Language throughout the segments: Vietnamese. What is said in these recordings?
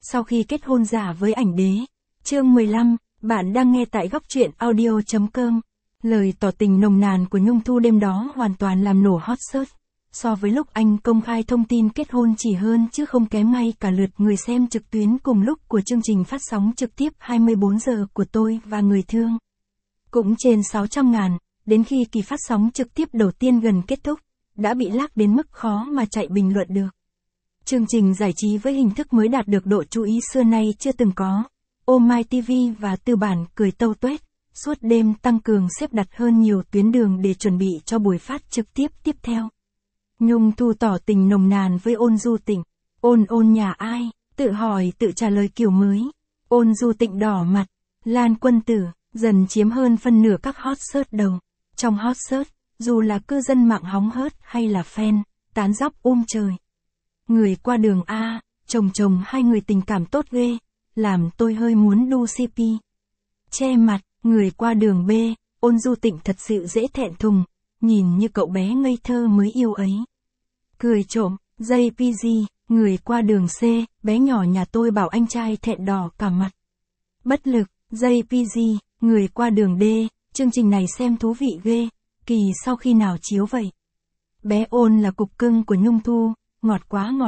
Sau khi kết hôn giả với ảnh đế. Chương 15, bạn đang nghe tại góc truyện audio.com. Lời tỏ tình nồng nàn của Nhung Thu đêm đó hoàn toàn làm nổ hot search. So với lúc anh công khai thông tin kết hôn chỉ hơn chứ không kém ngay cả lượt người xem trực tuyến cùng lúc của chương trình phát sóng trực tiếp 24 giờ của tôi và người thương. Cũng trên 600.000, đến khi kỳ phát sóng trực tiếp đầu tiên gần kết thúc, đã bị lag đến mức khó mà chạy bình luận được. Chương trình giải trí với hình thức mới đạt được độ chú ý xưa nay chưa từng có. Oh My TV và tư bản cười tâu tuét, suốt đêm tăng cường xếp đặt hơn nhiều tuyến đường để chuẩn bị cho buổi phát trực tiếp tiếp theo. Nhung Thu tỏ tình nồng nàn với Ôn Du Tịnh. Ôn nhà ai? Tự hỏi tự trả lời kiểu mới. Ôn Du Tịnh đỏ mặt. Lan Quân Tử dần chiếm hơn phân nửa các hot search đầu. Trong hot search, dù là cư dân mạng hóng hớt hay là fan, tán dóc trời. Người qua đường A, chồng hai người tình cảm tốt ghê, làm tôi hơi muốn đu CP. Che mặt, người qua đường B, Ôn Du Tịnh thật sự dễ thẹn thùng, nhìn như cậu bé ngây thơ mới yêu ấy. Cười trộm, JPG, người qua đường C, bé nhỏ nhà tôi bảo anh trai thẹn đỏ cả mặt. Bất lực, JPG, người qua đường D, chương trình này xem thú vị ghê, kỳ sau khi nào chiếu vậy? Bé Ôn là cục cưng của Nhung Thu, ngọt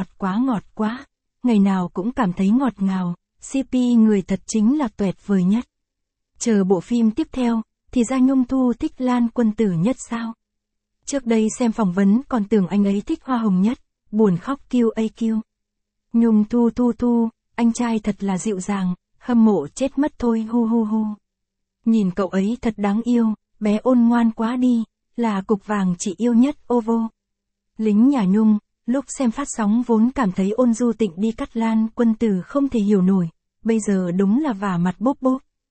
quá, ngày nào cũng cảm thấy ngọt ngào, CP người thật chính là tuyệt vời nhất. Chờ bộ phim tiếp theo, thì ra Nhung Thu thích Lan Quân Tử nhất sao? Trước đây xem phỏng vấn còn tưởng anh ấy thích hoa hồng nhất, buồn khóc QAQ. Nhung Thu, anh trai thật là dịu dàng, hâm mộ chết mất thôi hu. Nhìn cậu ấy thật đáng yêu, bé Ôn ngoan quá đi, là cục vàng chị yêu nhất ô vô. Lính nhà Nhung, lúc xem phát sóng vốn cảm thấy Ôn Du Tịnh đi cắt Lan Quân Tử không thể hiểu nổi, bây giờ đúng là vả mặt bốp.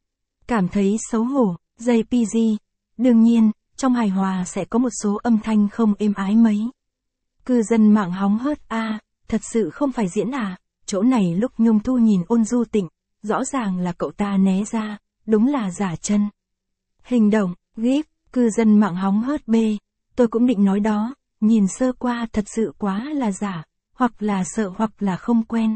Cảm thấy xấu hổ, JPG, đương nhiên, trong hài hòa sẽ có một số âm thanh không êm ái mấy. Cư dân mạng hóng hớt thật sự không phải diễn chỗ này lúc Nhung Thu nhìn Ôn Du Tịnh, rõ ràng là cậu ta né ra, đúng là giả chân. Hình động, gif, cư dân mạng hóng hớt B, tôi cũng định nói đó, nhìn sơ qua thật sự quá là giả, hoặc là sợ hoặc là không quen.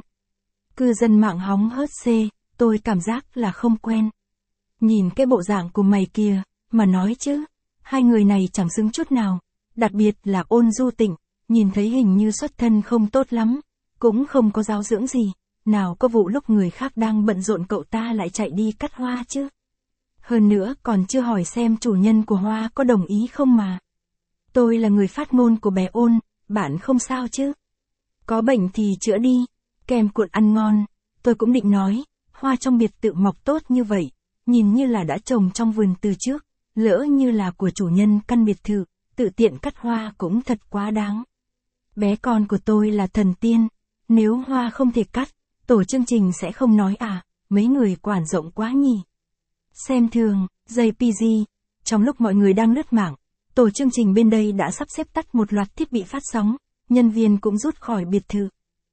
Cư dân mạng hóng hớt C, tôi cảm giác là không quen. Nhìn cái bộ dạng của mày kìa, mà nói chứ, hai người này chẳng xứng chút nào, đặc biệt là Ôn Du Tịnh, nhìn thấy hình như xuất thân không tốt lắm, cũng không có giáo dưỡng gì, nào có vụ lúc người khác đang bận rộn cậu ta lại chạy đi cắt hoa chứ. Hơn nữa còn chưa hỏi xem chủ nhân của hoa có đồng ý không mà. Tôi là người phát ngôn của bé Ôn, bạn không sao chứ? Có bệnh thì chữa đi, kem cuộn ăn ngon, tôi cũng định nói, hoa trong biệt tự mọc tốt như vậy, nhìn như là đã trồng trong vườn từ trước, lỡ như là của chủ nhân căn biệt thự, tự tiện cắt hoa cũng thật quá đáng. Bé con của tôi là thần tiên, nếu hoa không thể cắt, tổ chương trình sẽ không nói mấy người quản rộng quá nhỉ. Xem thường, JPG, trong lúc mọi người đang lướt mạng, tổ chương trình bên đây đã sắp xếp tắt một loạt thiết bị phát sóng, nhân viên cũng rút khỏi biệt thự.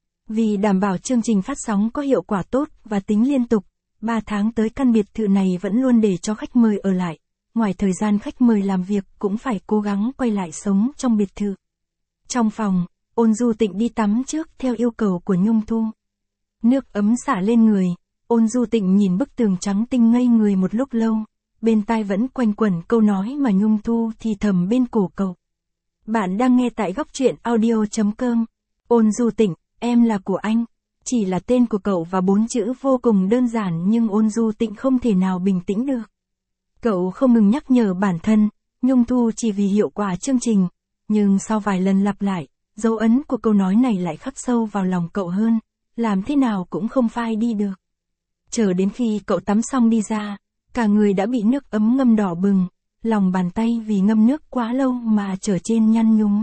Vì đảm bảo chương trình phát sóng có hiệu quả tốt và tính liên tục, 3 tháng tới căn biệt thự này vẫn luôn để cho khách mời ở lại, ngoài thời gian khách mời làm việc cũng phải cố gắng quay lại sống trong biệt thự. Trong phòng, Ôn Du Tịnh đi tắm trước theo yêu cầu của Nhung Thu. Nước ấm xả lên người, Ôn Du Tịnh nhìn bức tường trắng tinh ngây người một lúc lâu, bên tai vẫn quanh quẩn câu nói mà Nhung Thu thì thầm bên cổ cậu. Bạn đang nghe tại góc truyện audio.com. Ôn Du Tịnh, em là của anh. Chỉ là tên của cậu và 4 chữ vô cùng đơn giản nhưng Ôn Du Tịnh không thể nào bình tĩnh được. Cậu không ngừng nhắc nhở bản thân, Nhung Thu chỉ vì hiệu quả chương trình, nhưng sau vài lần lặp lại, dấu ấn của câu nói này lại khắc sâu vào lòng cậu hơn, làm thế nào cũng không phai đi được. Chờ đến khi cậu tắm xong đi ra, cả người đã bị nước ấm ngâm đỏ bừng, lòng bàn tay vì ngâm nước quá lâu mà trở trên nhăn nhúm.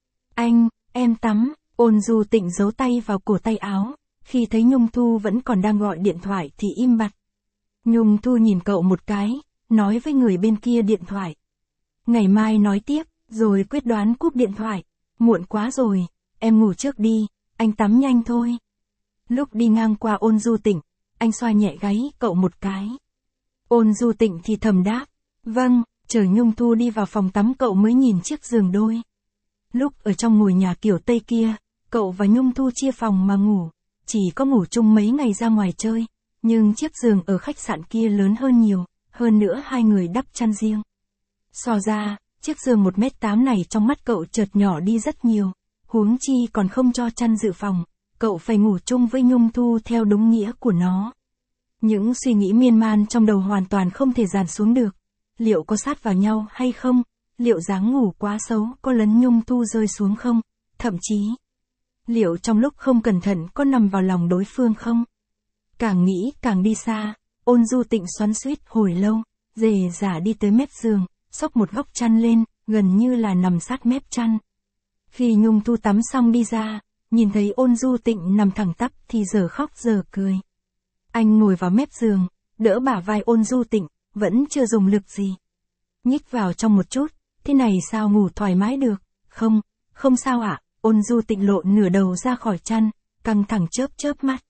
Em tắm, Ôn Du Tịnh giấu tay vào cổ tay áo, khi thấy Nhung Thu vẫn còn đang gọi điện thoại thì im bặt. Nhung Thu nhìn cậu một cái, nói với người bên kia điện thoại. Ngày mai nói tiếp, rồi quyết đoán cúp điện thoại. Muộn quá rồi, em ngủ trước đi, anh tắm nhanh thôi. Lúc đi ngang qua Ôn Du Tịnh, anh xoa nhẹ gáy cậu một cái. Ôn Du Tịnh thì thầm đáp, vâng, chờ Nhung Thu đi vào phòng tắm cậu mới nhìn chiếc giường đôi. Lúc ở trong ngôi nhà kiểu Tây kia, cậu và Nhung Thu chia phòng mà ngủ, chỉ có ngủ chung mấy ngày ra ngoài chơi, nhưng chiếc giường ở khách sạn kia lớn hơn nhiều, hơn nữa hai người đắp chăn riêng. So ra, chiếc giường 1m8 này trong mắt cậu chợt nhỏ đi rất nhiều, huống chi còn không cho chăn dự phòng, cậu phải ngủ chung với Nhung Thu theo đúng nghĩa của nó. Những suy nghĩ miên man trong đầu hoàn toàn không thể dàn xuống được. Liệu có sát vào nhau hay không? Liệu dáng ngủ quá xấu có lấn Nhung Thu rơi xuống không? Thậm chí, liệu trong lúc không cẩn thận có nằm vào lòng đối phương không? Càng nghĩ càng đi xa, Ôn Du Tịnh xoắn xuýt hồi lâu, rề rả đi tới mép giường, xốc một góc chăn lên, gần như là nằm sát mép chăn. Khi Nhung Thu tắm xong đi ra, nhìn thấy Ôn Du Tịnh nằm thẳng tắp thì giờ khóc giờ cười. Anh ngồi vào mép giường, đỡ bả vai Ôn Du Tịnh, vẫn chưa dùng lực gì. Nhích vào trong một chút, thế này sao ngủ thoải mái được? Không, không sao ạ. Ôn Du Tịnh lộn nửa đầu ra khỏi chăn, căng thẳng chớp chớp mắt.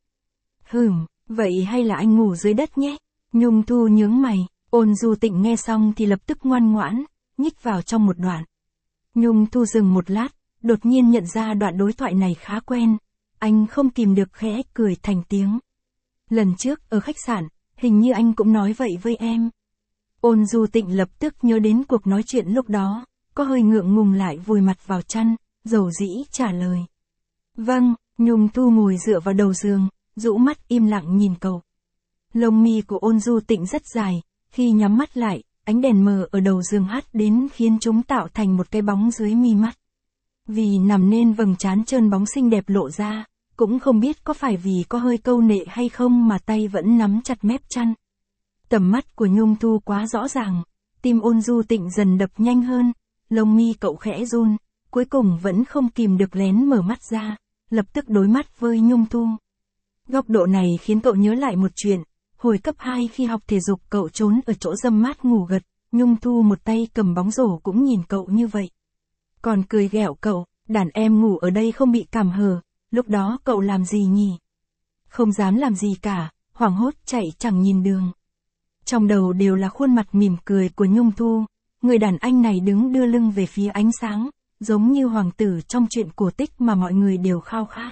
Vậy hay là anh ngủ dưới đất nhé? Nhung Thu nhướng mày, Ôn Du Tịnh nghe xong thì lập tức ngoan ngoãn, nhích vào trong một đoạn. Nhung Thu dừng một lát, đột nhiên nhận ra đoạn đối thoại này khá quen. Anh không kìm được khẽ cười thành tiếng. Lần trước ở khách sạn, hình như anh cũng nói vậy với em. Ôn Du Tịnh lập tức nhớ đến cuộc nói chuyện lúc đó, có hơi ngượng ngùng lại vùi mặt vào chăn, dầu dĩ trả lời. Vâng. Nhung Thu ngồi dựa vào đầu giường, rũ mắt im lặng nhìn cậu. Lông mi của Ôn Du Tịnh rất dài, khi nhắm mắt lại, ánh đèn mờ ở đầu giường hắt đến khiến chúng tạo thành một cái bóng dưới mi mắt. Vì nằm nên vầng trán trơn bóng xinh đẹp lộ ra, cũng không biết có phải vì có hơi câu nệ hay không mà tay vẫn nắm chặt mép chăn. Tầm mắt của Nhung Thu quá rõ ràng, tim Ôn Du Tịnh dần đập nhanh hơn, lông mi cậu khẽ run, cuối cùng vẫn không kìm được lén mở mắt ra, lập tức đối mắt với Nhung Thu. Góc độ này khiến cậu nhớ lại một chuyện, hồi cấp 2 khi học thể dục cậu trốn ở chỗ râm mát ngủ gật, Nhung Thu một tay cầm bóng rổ cũng nhìn cậu như vậy. Còn cười ghẹo cậu, đàn em ngủ ở đây không bị cảm hở, lúc đó cậu làm gì nhỉ? Không dám làm gì cả, hoảng hốt chạy chẳng nhìn đường. Trong đầu đều là khuôn mặt mỉm cười của Nhung Thu, người đàn anh này đứng đưa lưng về phía ánh sáng, giống như hoàng tử trong truyện cổ tích mà mọi người đều khao khát.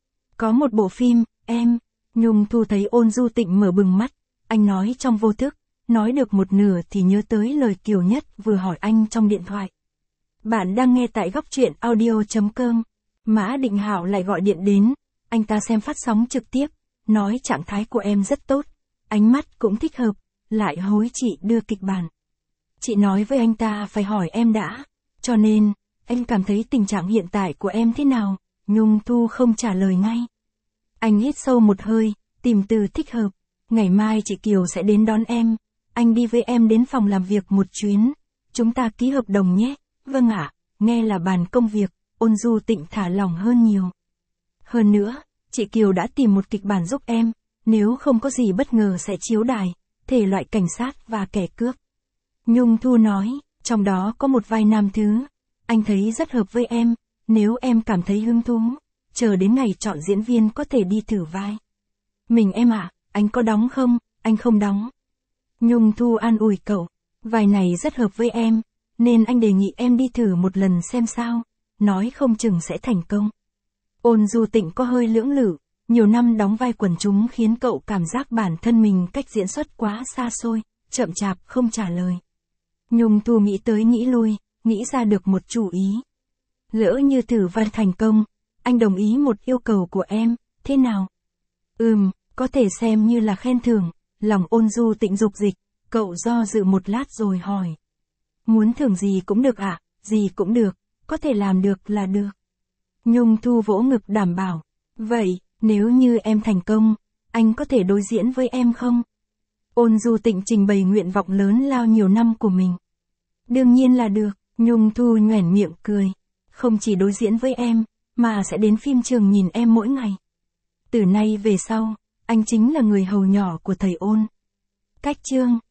Có một bộ phim, em, Nhung Thu thấy Ôn Du Tịnh mở bừng mắt, anh nói trong vô thức, nói được một nửa thì nhớ tới lời Kiều Nhất vừa hỏi anh trong điện thoại. Bạn đang nghe tại góc truyện audio.com, Mã Định Hạo lại gọi điện đến, anh ta xem phát sóng trực tiếp, nói trạng thái của em rất tốt, ánh mắt cũng thích hợp, lại hối chị đưa kịch bản. Chị nói với anh ta phải hỏi em đã, cho nên, anh cảm thấy tình trạng hiện tại của em thế nào? Nhung Thu không trả lời ngay. Anh hít sâu một hơi, tìm từ thích hợp. Ngày mai chị Kiều sẽ đến đón em. Anh đi với em đến phòng làm việc một chuyến. Chúng ta ký hợp đồng nhé. Vâng ạ, nghe là bàn công việc, Ôn Du Tịnh thả lỏng hơn nhiều. Hơn nữa, chị Kiều đã tìm một kịch bản giúp em. Nếu không có gì bất ngờ sẽ chiếu đài, thể loại cảnh sát và kẻ cướp. Nhung Thu nói, trong đó có một vai nam thứ. Anh thấy rất hợp với em, nếu em cảm thấy hứng thú, chờ đến ngày chọn diễn viên có thể đi thử vai. Mình em ạ, anh có đóng không? Anh không đóng. Nhung Thu an ủi cậu, vai này rất hợp với em, nên anh đề nghị em đi thử một lần xem sao, nói không chừng sẽ thành công. Ôn Du Tịnh có hơi lưỡng lự, nhiều năm đóng vai quần chúng khiến cậu cảm giác bản thân mình cách diễn xuất quá xa xôi, chậm chạp không trả lời. Nhung Thu nghĩ tới nghĩ lui, nghĩ ra được một chủ ý. Lỡ như thử vai thành công, anh đồng ý một yêu cầu của em, thế nào? Có thể xem như là khen thưởng, lòng Ôn Du Tịnh dục dịch, cậu do dự một lát rồi hỏi. Muốn thưởng gì cũng được ạ, gì cũng được, có thể làm được là được. Nhung Thu vỗ ngực đảm bảo, vậy, nếu như em thành công, anh có thể đối diễn với em không? Ôn Du Tịnh trình bày nguyện vọng lớn lao nhiều năm của mình. Đương nhiên là được, Nhung Thu nhoẻn miệng cười. Không chỉ đối diễn với em, mà sẽ đến phim trường nhìn em mỗi ngày. Từ nay về sau, anh chính là người hầu nhỏ của thầy Ôn. Cách chương